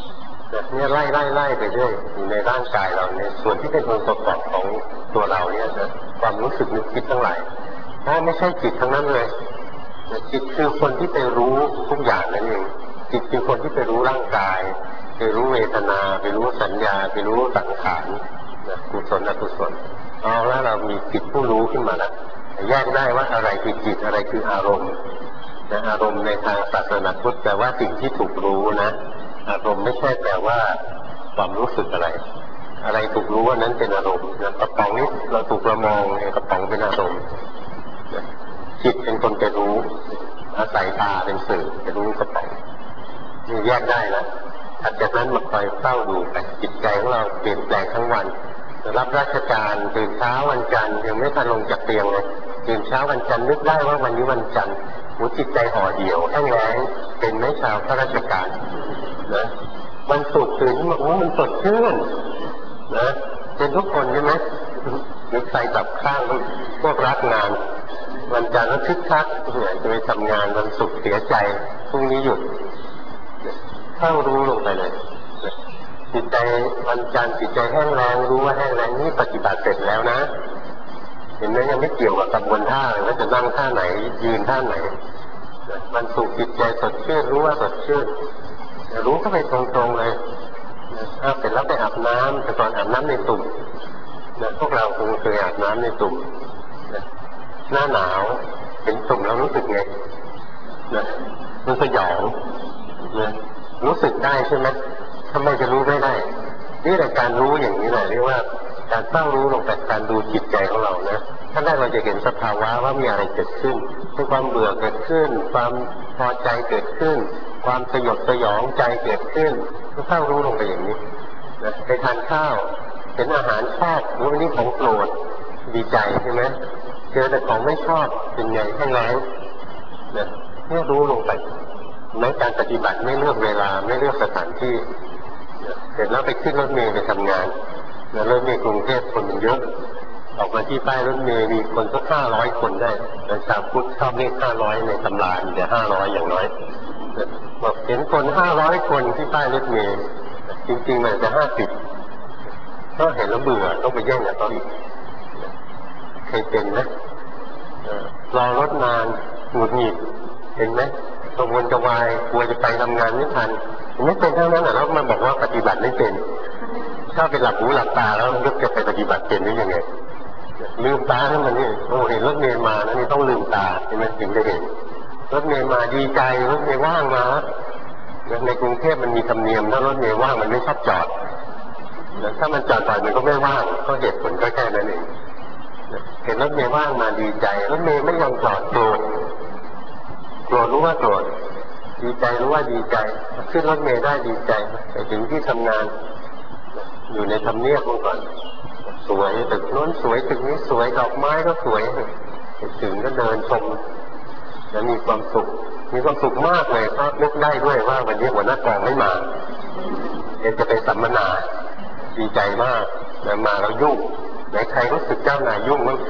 เนี่ยไล่ไล่ไล่ไปเรื่อยอยู่ในร่างกายเราในส่วนที่เป็นองค์ประกอบของตัวเราเนี่ยนะความรู้สึกนึกคิดทั้งหลายถ้าไม่ใช่จิตทั้งนั้นเลยจิตคือคนที่ไปรู้ทุกอย่างนั่นเองจิตคือคนที่ไปรู้ร่างกายไปรู้เวทนาไปรู้สัญญาไปรู้สังขารนะกุศลอกุศลเอาแล้วเรามีจิตผู้รู้ขึ้นมาแล้วแยกได้ว่าอะไรคือจิตอะไรคืออารมณ์นะอารมณ์ในทางศาสนาพุทธแปลว่าสิ่งที่ถูกรู้นะอารมณ์ไม่ใช่แปลว่าความรู้สึกอะไรอะไรถูกรู้ว่านั้นเป็นอารมณ์นะกระป๋องนี้เราถูกเรามองในกระป๋องเป็นอารมณ์จิตเป็นคนไปรู้อาศัยตาเป็นสื่อไปรู้กระป๋องนี่แยกได้แล้วถัดจากนั้นมาคอยเฝ้าดูไปจิตใจของเราเปลี่ยนแปลงทั้งวันรับราชการตื่นเช้าวันจันทร์ยังไม่ทันลงจากเตียงเลยตื่นเช้าวันจันทร์นึกได้ว่าวันนี้วันจันทร์หัวจิตใจห่อเหี่ยวแห้งแล้งเป็นไม่ชาวข้าราชการนะวันศุกร์ตื่นมาโอ้มันสดชื่นนะเป็นทุกคนใช่ไหมนึกใส่กลับข้างพวกรักงานวันจันทร์ก็คึกคักเหนื่อยจะไปทำงานวันศุกร์เสียใจพรุ่งนี้หยุดเข้ารู้ลงไปเลยจิตใจวันจันทร์จิตใจแห้งแล้งรู้ว่าแห้งแล้งนี่ปฏิบัติเสร็จแล้วนะเห็นไหมยังไม่เกี่ยวกับกระบวนท่าว่าจะนั่งท่าไหนยืนท่าไหนวันศุกร์จิตใจสดชื่นรู้ว่าสดชื่นรู้เข้าไปตรงๆเลยถ้าเสร็จแล้วไปอาบน้ำแต่ก่อนอาบน้ำในตุ่มนะพวกเราคงเคยอาบน้ำในตุ่มนะหน้าหนาวเป็นตุ่มแล้วรู้สึกไงนะมันสยองนะรู้สึกได้ใช่ไหมทำไมจะรู้ไม่ได้นี่แหละการรู้อย่างนี้แหละเรียกว่าการเฝ้ารู้ลงไปการดูจิตใจของเรานะถ้าได้เราจะเห็นสภาวะว่ามีอะไรเกิดขึ้นมีความเบื่อเกิดขึ้นความพอใจเกิดขึ้นความสยดสยองใจเกิดขึ้นก็เฝ้ารู้ลงไปอย่างนี้นะไปทานข้าวเห็นอาหารชอบวันนี้ของโปรดดีใจใช่ไหมเจอแต่ของไม่ชอบเป็นไงแห้งแล้งนะเนี่ยรู้ลงไปในการปฏิบัติไม่เลือกเวลาไม่เลือกสถานที่เสร็จแล้วไปขึ้นรถเมล์ไปทำงานแล้วรถเมล์กรุงเทพคนมันเยอะออกมาที่ป้ายรถเมล์มีคนสักห้าร้อยคนได้แต่ชาวพุทธชอบเลขห้าร้อยในตำราแต่ห้าร้อยอย่างน้อยบอกเห็นคนห้าร้อยคนที่ป้ายรถเมล์จริงๆมันจะห้าสิบก็เห็นแล้วเบื่อต้องไปแย่งกับเขาอีกเคยเป็นไหมรอรถนานหงุดหงิดเห็นไหมกังวลกระวายกลัวจะไปทำงานไม่ทันไม่เป็นเท่านั้นแหละแล้วมันบอกว่าปฏิบัติไม่เป็นถ้าเป็นหลับหูหลับตาแล้วมันก็จะไปปฏิบัติเป็นได้ยังไงลืมตาให้มันนี่โอ้เห็นรถเมล์มาแล้วนี่ต้องลืมตาใช่ไหมถึงจะเห็นรถเมล์มาดีใจรถเมล์ว่างมาในกรุงเทพมันมีธรรมเนียมถ้ารถเมล์ว่างมันไม่ชอบจอดถ้ามันจอดบ่อยมันก็ไม่ว่างก็เหตุผลก็แค่นั้นเองเห็นรถเมล์ว่างมาดีใจรถเมล์ไม่ยอมจอดโกรธโกรธรู้ว่าโกรธดีใจรู้ว่าดีใจขึ้นรถเมล์ได้ดีใจไปถึงที่ทำงานอยู่ในทำเนียบเมื่อก่อนสวยตึกโน้นสวยตึกนี้สวยดอกไม้ก็สวยถึงก็เดินชมแล้วมีความสุขมีความสุขมากเลยเพราะนึกได้ด้วยว่าวันนี้หัวหน้ากองไม่มาเดี๋ยวจะไปสัมมนาดีใจมากแล้วมาแล้วยุ่งไหนใครรู้สึกเจ้านายยุ่งมั้ง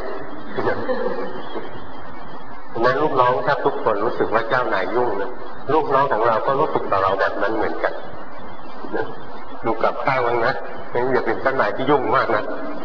นั้นลูกน้องถ้าทุกคนรู้สึกว่าเจ้านายยุ่งนะลูกน้องของเราก็รู้สึกต่อเราแบบนั้นเหมือนกันดูกลับข้างนะไม่อย่าเป็นเจ้านายที่ยุ่งมากนะ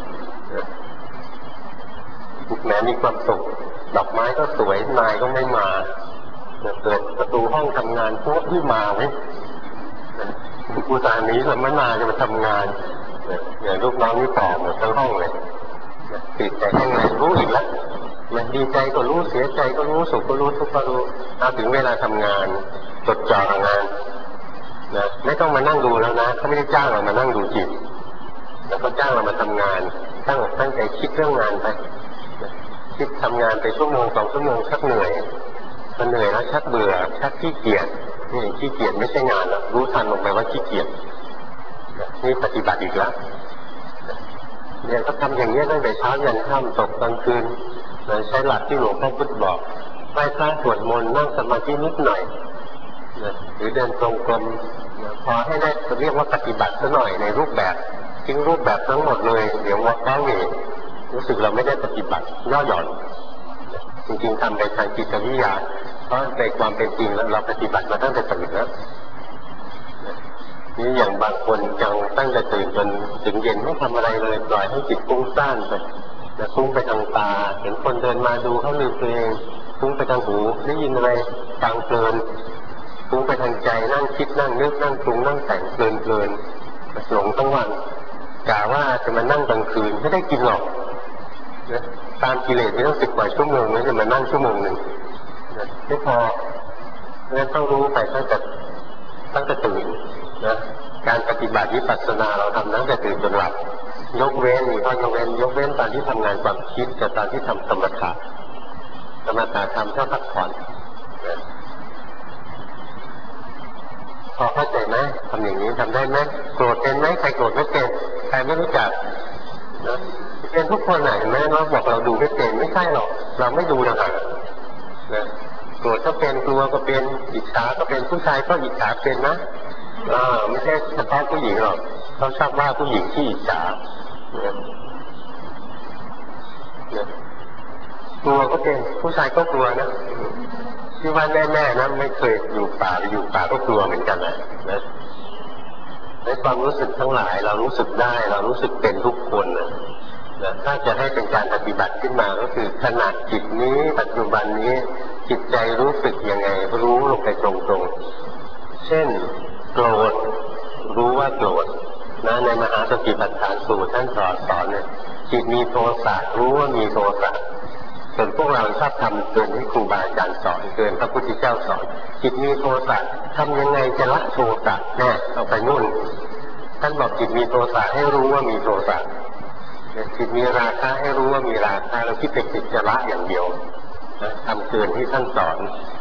แหมมีความสุขดอกไม้ก็สวยนายก็ไม่มาเปิดประตูห้องทำงานพวกที่มาไหมกูตานี้สัมมนาจะมาทำงานอย่างลูกน้องนี่ต่อหมดทั้งห้องเลยติดใจข้างในรู้อีกแล้วมันดีใจก็รู้เสียใจก็รู้สุขก็รู้ทุกข์ก็รู้เอาถึงเวลาทำงานจดจ่องานนะไม่ต้องมานั่งดูแล้วนะเขาไม่ได้จ้างเรามานั่งดูจิตแล้วก็จ้างเรามาทำงานตั้งตั้งใจคิดเรื่องงานไปคิดทำงานไปชั่วโมงสองชั่วโมงชักเหนื่อยมันเหนื่อยแล้วชักเบื่อชักขี้เกียจนี่ขี้เกียจไม่ใช่งานหรอกรู้ทันลงไปว่าขี้เกียจนี่ปฏิบัติอีกแล้วเนี่ยเขาทำอย่างนี้ตั้งแต่เช้ายันค่ำตกกลางคืนใช้หลักที่หลวงพ่อพุธบอกไหว้พระสวดมนต์นั่งสมาธินิดหน่อยหรือเดินตรงกลมพอให้ได้เรียกว่าปฏิบัติซะหน่อยในรูปแบบทิ้งรูปแบบทั้งหมดเลยเดี๋ยววัดว้าเหวรู้สึกเราไม่ได้ปฏิบัติย่อหย่อนจริงๆทำไปทางจิตวิทยาเพราะในความเป็นจริงแล้วเราปฏิบัติมาตั้งแต่ตื่นแล้วนี่อย่างบางคนจังตั้งแต่ตื่นจนถึงเย็นไม่ทำอะไรเลยปล่อยให้จิตฟุ้งซ่านไปแล้วฟุ้งไปทางตาเห็นคนเดินมาดูเขาลืมตัวเองฟุ้งไปทางหูได้ยินอะไรฟังเพลินฟุ้งไปทางใจนั่งคิดนั่งนึกนั่งปรุงนั่งแต่งเพลินเพลินหลงทั้งวันกะว่าจะมานั่งกลางคืนไม่ได้กินหรอกนะตามกิเลสไม่ต้องสิบกว่าชั่วโมงไม่จะมานั่งชั่วโมงหนึ่งนะไม่พองั้นต้องรู้ไปตั้งแต่ตั้งแต่ตื่นนะการปฏิบัติวิปัสสนาเราทำตั้งแต่ตื่นจนหลับยกเว้นมีข้อยกเว้นยกเว้นตอนที่ทำงานความคิดกับตอนที่ทำสมถะสมถะทำเพื่อพักผ่อนนะพอเข้าใจไหมทำอย่างนี้ทำได้ไหมโกรธเป็นไหมใครโกรธไม่เป็นใครไม่รู้จักนะเป็นทุกคนไหนแม้เราบอกเราดูไม่เป็นไม่ใช่หรอกเราไม่ดูนะฮะนะโกรธก็เป็นกลัวก็เป็นอิจฉาก็เป็นผู้ชายก็อิจฉาเป็นนะอ่าไม่ใช่เฉพาะผู้หญิงหรอกเขาชอบว่าผู้หญิงที่อิจฉาเนี่ยเนี่ยกลัวก็เป็นผู้ชายก็กลัวนะที่ว่าแน่ๆนะไม่เคยอยู่ป่าหรืออยู่ป่าก็กลัวเหมือนกันนะนะในความรู้สึกทั้งหลายเรารู้สึกได้เรารู้สึกเป็นทุกคนนะนะถ้าจะให้เป็นการปฏิบัติขึ้นมาก็คือขณะจิตนี้ปัจจุบันนี้จิตใจรู้สึกยังไงรู้ลงไปตรงๆเช่นโกรธรู้ว่าโกรธนะในมหาสติปัฏฐานสูตรท่านสอนสอนเนี่ยจิตมีโทสะรู้ว่ามีโทสะส่วนพวกเราชอบทำเกินที่ครูบาอาจารย์สอนเกินพระพุทธเจ้าสอนจิตมีโทสะทำยังไงจะละโทสะแน่เอาไปนู่นท่านบอกจิตมีโทสะให้รู้ว่ามีโทสะจิตมีราคะให้รู้ว่ามีราคะเราคิดเป็นจิตจะละอย่างเดียวนะทำเกินที่ท่านสอน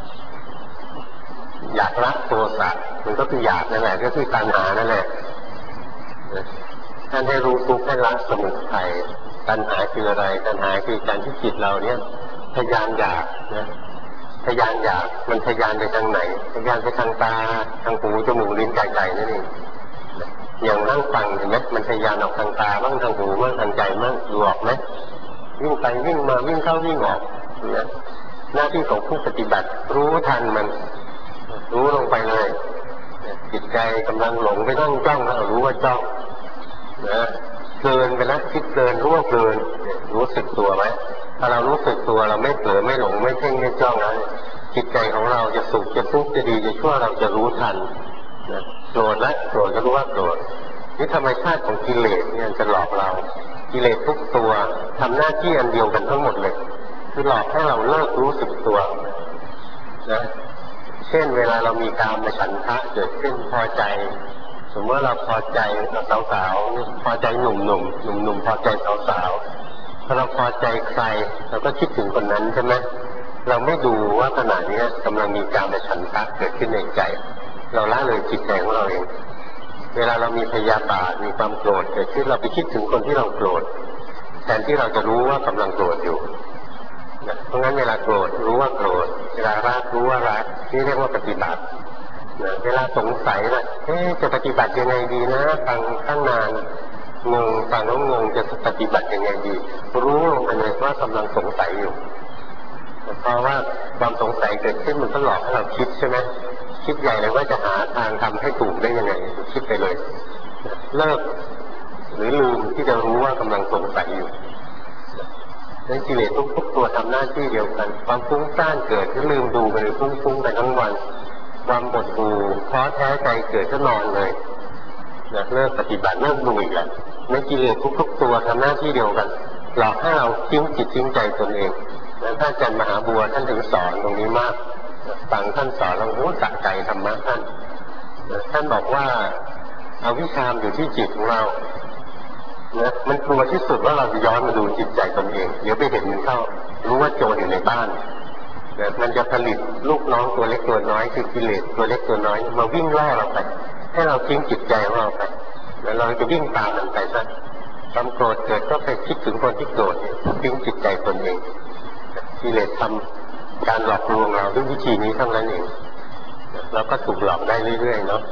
อยากละโทสะมันก็คืออยากนั่นแหละก็คือตัณหานั่นแหละท่านให้รู้ทุกข์ให้ละสมุทัยตัณหาคืออะไรตัณหาคือการที่จิตเราเนี่ยทะยานอยากนะทะยานอยากมันทะยานไปทางไหนทะยานไปทางตาทางหูจมูกลิ้นกายใจนั่นเองอย่างนั่งฟังเห็นไหมมันทะยานออกทางตาบ้างทางหูบ้างทางใจบ้างดูออกไหมวิ่งไปวิ่งมาวิ่งเข้าวิ่งออกเนี่ยหน้าที่ของผู้ปฏิบัติรู้ทันมันรู้ลงไปเลยจิตใจกำลังหลงไปนั่งจ้องแล้วรู้ว่าจ้องนะเพลินไปแล้วคิดเพลินรู้ว่าเพลินรู้สึกตัวไหมถ้าเรารู้สึกตัวเราไม่เผลอไม่หลงไม่เพ่งไม่จ้องแล้วจิตใจของเราจะสุขจะทุกข์จะดีจะชั่วเราจะรู้ทันนะโกรธแล้วโกรธก็รู้ว่าโกรธนี่ธรรมชาติของกิเลสเนี่ยจะหลอกเรากิเลสทุกตัวทำหน้าที่อันเดียวกันทั้งหมดเลยคือหลอกให้เราเลิกรู้สึกตัวนะเช่นเวลาเรามีกามฉันทะเกิดขึ้นพอใจสมมติว่าเราพอใจสาวๆพอใจหนุ่มๆหนุ่มๆพอใจสาวๆถ้าเราพอใจใครเราก็คิดถึงคนนั้นใช่ไหมเราไม่ดูว่าขณะนี้กำลังมีกามฉันทะเกิดขึ้นในใจเราละเลยจิตใจของเราเองเวลาเรามีพยาบาทมีความโกรธเกิดขึ้นเราไปคิดถึงคนที่เราโกรธแทนที่เราจะรู้ว่ากำลังโกรธอยู่เพราะงั้นเวลาโกรธรู้ว่าโกรธเวลารักรู้ว่ารักนี่เรียกว่าปฏิบัตินะเวลาสงสัยนะเอ๊ะจะปฏิบัติยังไงดีนะฟังตั้งนานงงฟังแล้วงงจะปฏิบัติยังไงดีรู้ลงไปเลยว่ากำลังสงสัยอยู่เพราะว่าความสงสัยเกิดขึ้นมันก็หลอกให้เราคิดใช่ไหมคิดใหญ่เลยว่าจะหาทางทำให้ถูกได้ยังไงคิดไปเลยเลิกหรือลืมที่จะรู้ว่ากำลังสงสัยอยู่ในกิเลสทุกๆตัวทำหน้าที่เดียวกันความฟุ้งซ่านเกิดก็ลืมดูไปเลยฟุ้งๆไปทั้งวันความหดหู่ท้อแท้ใจเกิดก็นอนเลยนะเลิกปฏิบัติเลิกดูอีกแล้วในกิเลสทุกๆตัวทำหน้าที่เดียวกันหลอกให้เราทิ้งจิตทิ้งใจตนเองแล้วท่านอาจารย์มหาบัวท่านถึงสอนตรงนี้มากฟังท่านสอนเราโอ้สะใจธรรมะท่านท่านบอกว่าอวิชชาอยู่ที่จิตของเรานะมันกลัวที่สุดว่าเราจะย้อนมาดูจิตใจตนเองเดี๋ยวไปเห็นมันเข้ารู้ว่าโจรอยู่ในบ้านนะมันจะผลิตลูกน้องตัวเล็กตัวน้อยคือกิเลสตัวเล็กตัวน้อยมาวิ่งล่อเราไปให้เราทิ้งจิตใจของเราไปแล้วเราจะวิ่งตามมันไปซะความโกรธเกิดก็ไปคิดถึงคนที่โกรธทิ้งจิตใจตนเองกิเลสทำการหลอกลวงเราด้วยวิธีนี้เท่านั้นเองเราก็ถูกหลอกได้เรื่อยๆเนาะ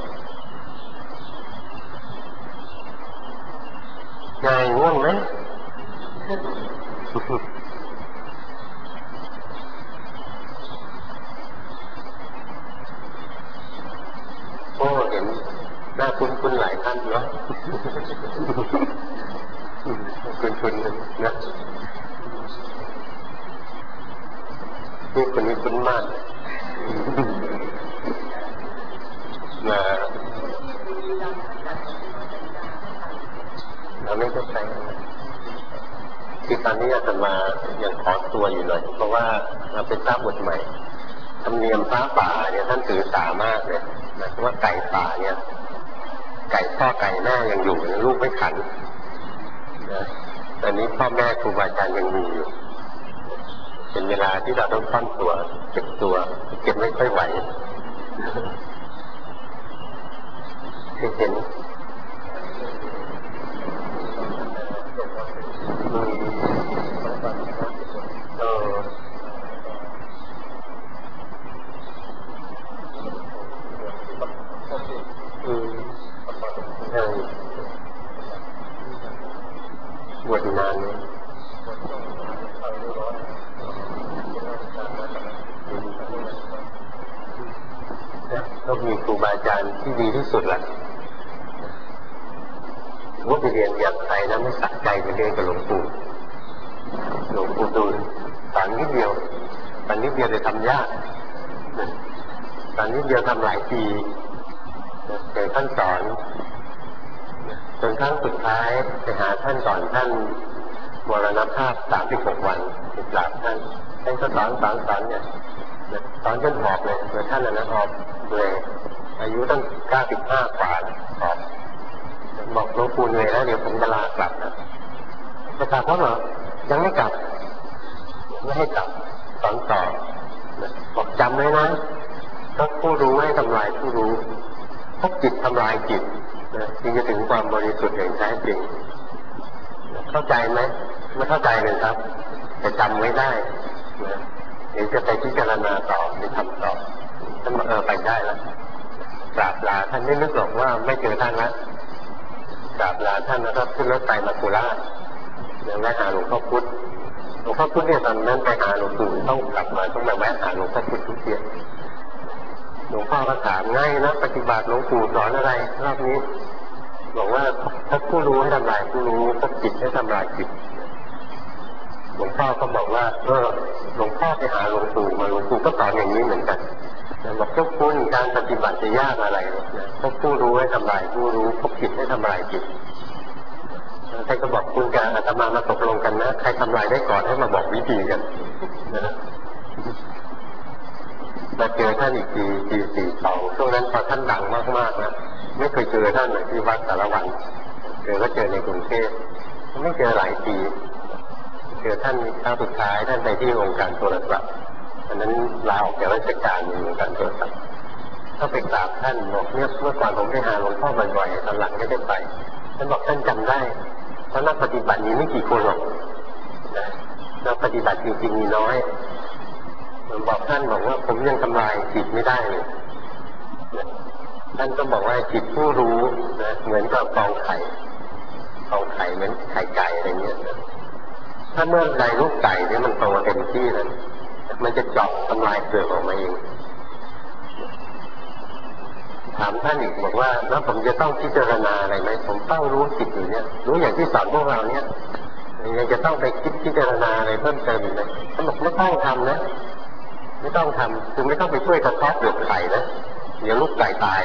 ง่ายง่วงไหมโอ้เห็นหน้าคุ้นคุ้นหลายท่านเนาะคุ้นคุ้นนะนี่คนนี้คุ้นมากนะเราไม่เข้าใจคือตอนนี้อาจจะมาอย่างขอตัวอยู่หน่อยเพราะว่าเราเป็นทราบบทใหม่ธรรมเนียมพระป่าเนี่ยท่านถือสามากเลยหมายถึงว่าไก่ป่าเนี่ยไก่พ่อไก่แม่ยังอยู่ลูกไม่ขันนะตอนนี้พ่อแม่ครูบาอาจารย์ยังมีอยู่เป็นเวลาที่เราต้องซ่อนตัวเก็บตัวเก็บไม่ค่อยไหวเห็นเอออืมเออบวชนานไหมต้องมีครูบาอาจารย์ที่ดีที่สุดแหละว่าไปเรียนอยากไปนะไม่สักใจไปเรียนกับหลวงปู่หลวงปู่ดูลสอนนิดเดียวตอนนิดเดียวเลยทำยากตอนนิดเดียวทำหลายปีเดี๋ยวท่านสอนจนครั้งสุดท้ายไปหาท่านก่อนท่านมรณภาพสามสิบหกวันติดหลับท่านท่านก็สอนสอนสอนเนี่ยสอนจนหอบเลยโดยท่านนะหอบเลยอายุตั้งเก้าสิบห้ากว่าหอบบอกหลวงปู่เหนื่อยแล้วเดี๋ยวผมจะลากลับนะจะกลับแล้วเหรอยังไม่กลับไม่ให้กลับสอนต่อบอกจำไว้นะถ้าผู้รู้ให้ทำลายผู้รู้ถ้าจิตทำลายจิตจึงจะถึงความบริสุทธิ์อย่างแท้จริงเข้าใจไหมไม่เข้าใจเลยครับแต่จำไว้ได้เดี๋ยวจะไปพิจารณาต่อไปทำต่อท่านบอกเออไปได้แล้วกราบลาท่านไม่นึกหรอกว่าไม่เจอท่านแล้วกราบลาท่านแล้วก็ขึ้นรถไฟมาโคราชยังได้หาหลวงพ่อพุธหลวงพ่อพุธเนี่ยตอนนั้นไปหาหลวงปู่ต้องกลับมาต้องมาแวะหาหลวงพ่อพุธทุกเดือนหลวงพ่อก็ถามง่ายนะปฏิบัติหลวงปู่สอนอะไรรอบนี้บอกว่าถ้าผู้รู้ให้ทำลายผู้รู้ถ้าจิตให้ทำลายจิตหลวงพ่อก็บอกว่าเออหลวงพ่อไปหาหลวงปู่มาหลวงปู่ก็สอนอย่างนี้เหมือนกันบอกทุกคุณการปฏิบัติจะยากอะไรนะถ้าผู้รู้ให้ทำลายผู้รู้พบจิตให้ทำลายจิตท่านก็บอกคุณการอาตมามาตกลงกันนะใครทำลายได้ก่อนให้มาบอกวิธีกันนะมาเจอท่านอีกทีปีสี่สองช่วงนั้นพอท่านดังมากๆนะไม่เคยเจอท่านเลยที่วัดสารวันเจอก็เจอในกรุงเทพไม่เจอหลายปีเจอท่านครั้งสุดท้ายท่านไปที่องค์การโทรศัพท์อันนั้นลาออกจากราชการในองค์การโทรศัพท์ก็ไปกราบท่านบอกเนี่ยเมื่อก่อนผมไปหาหลวงพ่อบ่อยๆตอนหลังไม่ได้ไปท่านบอกท่านจำได้เพราะนักปฏิบัตินี้ไม่กี่คนหรอกนักปฏิบัติจริงๆมีน้อยผมบอกท่านบอกว่าผมยังทำลายจิตไม่ได้เลยท่านก็บอกว่าจิตผู้รู้นะเหมือนกับกองไข่กองไข่เหมือนไข่ไก่อะไรเงี้ยถ้าเมื่อใดลูกไก่เนี่ยมันโตเต็มที่นั้นมันจะเจาะทำลายเปลือกออกมาเองถามท่านอีกบอกว่าแล้วผมจะต้องพิจารณาอะไรไหมผมเฝ้ารู้จิตอยู่เนี่ยรู้อย่างที่สอนพวกเราเนี่ยยังจะต้องไปคิดพิจารณาอะไรเพิ่มเติมอีกไหมท่านบอกไม่ต้องทำนะไม่ต้องทำคือไม่ต้องไปช่วยกระทบเปลือกไข่นะเดี๋ยวลูกไก่ตาย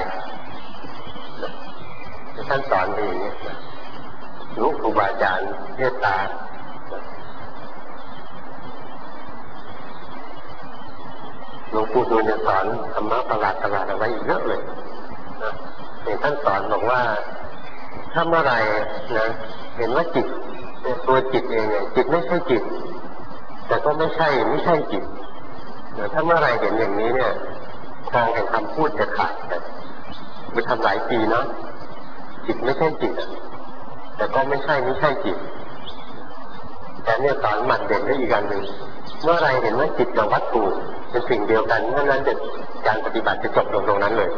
ท่านสอนไปอย่างนี้รู้ครูบาอาจารย์เมตตาหลวงปู่ดูลย์สอนธรรมะประหลาดประหลาดเอาไว้อีกเยอะเลยนะอย่างท่านสอนบอกว่าถ้าเมื่อไรนะเห็นว่าจิตตัวจิตเองเนี่ยจิตไม่ใช่จิตแต่ก็ไม่ใช่ไม่ใช่จิตนะถ้าเมื่อไรเห็นอย่างนี้เนี่ยคลองแห่งคำพูดจะขาดกันไปทำหลายปีเนาะจิตไม่ใช่จิตแต่ก็ไม่ใช่ไม่ใช่จิตแต่เนี่ยสอนหมัดเด่นได้อีกอันหนึ่งเมื่อไรเห็นว่าจิตกับวัตถุเป็นสิ่งเดียวกันเมื่อนั้นจะการปฏิบัติจะจบลงตรงนั้นเลย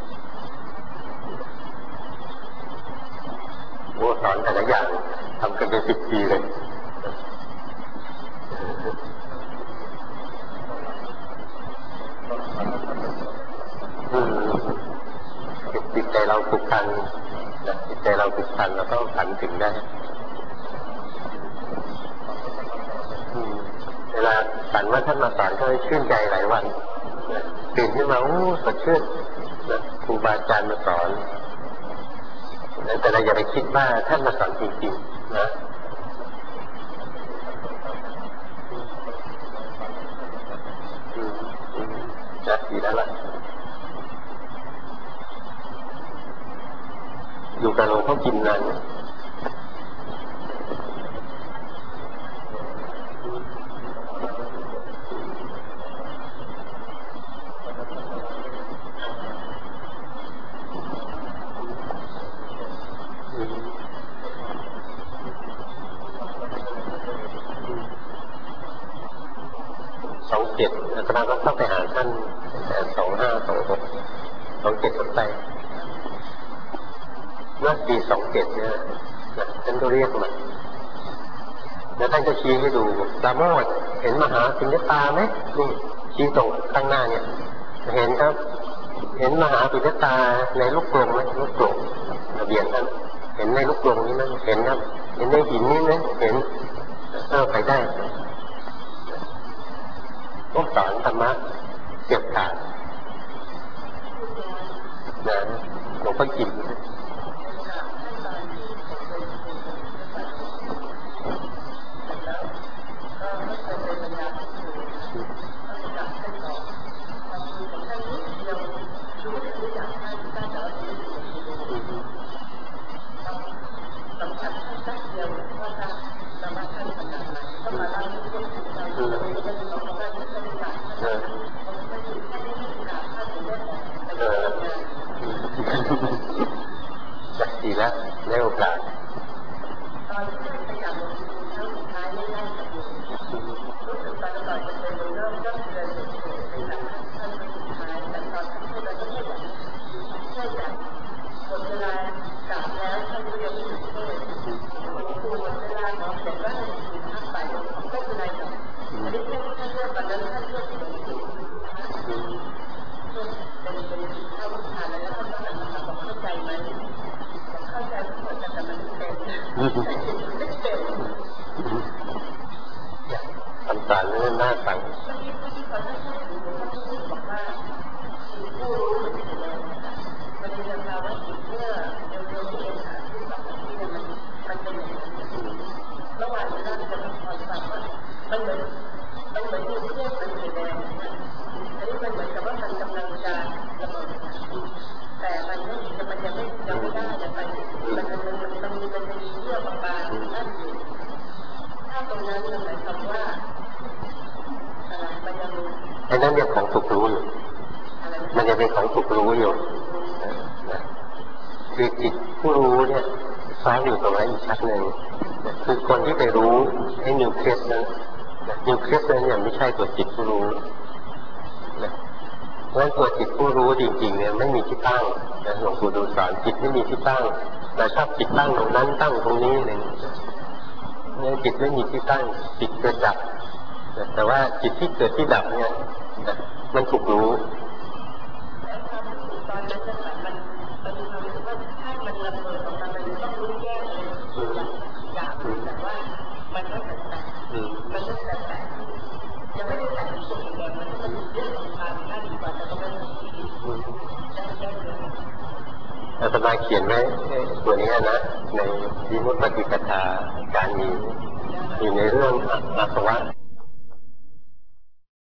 โอ้สอนแต่ละอย่างทำกันเป็นสิบปีเลยจิตใจเราผูกพันฝันเราก็ฝันถึงได้เวลาฝันว่าท่านมาสอนก็ชื่นใจหลายวันตื่นขึ้นมาโอ้สดชื่นครูบาอาจารย์มาสอนแต่เราอย่าไปคิดว่าท่านมาสอนจริงๆนะจะดีแล้วล่ะอยู่กับหลวงพ่อกินนานสองเจ็ดอาตมาก็เข้าไปหาท่านแต่สองห้าสองหกสองเจ็ดก็ไปเมื่อปีสองเจ็ดเนี่ยท่านก็เรียกมาแล้วท่านก็ชี้ให้ดูปราโมทย์เห็นมหาสุญญตาไหมนี่ชี้ตรงข้างหน้าเนี่ยเห็นครับเห็นมหาสุญญตาในลูกกลงไหมลูกกลงระเบียงท่านเห็นในลูกกลงนี้ไหมเห็นครับเห็นในหินนี้ไหมเห็นเออไปได้ต้องสอนธรรมะเก็บขาดนะหลวงพ่อกินจักดีแล้วได้โอกาสคำสอนนี่น่าฟังไอ้นั่นเรียกของถูกรู้อยู่มันจะเป็นของถูกรู้อยู่คือจิตผู้รู้เนี่ยซ้ายอยู่ตรงไหนอีกชักหนึ่งคือคนที่ไปรู้ไอ้นิวเคลียสนั้นนิวเคลียสนั้นเนี่ยไม่ใช่ตัวจิตผู้รู้เพราะตัวจิตผู้รู้จริงๆเนี่ยไม่มีที่ตั้งหลวงปู่ดูสอนจิตไม่มีที่ตั้งแต่ชอบจิตตั้งตรงนั้นตั้งตรงนี้อะไรเนี่ยจิตไม่มีที่ตั้งจิตเกิดดับแต่ว่าจิตที่เกิดที่ดับเนี่ยมันถูกรู้อาตมาเขียนไว้ตัวนี้นะในวิมุตติปฏิปทาการมีอยู่ในเรื่องอาสวะ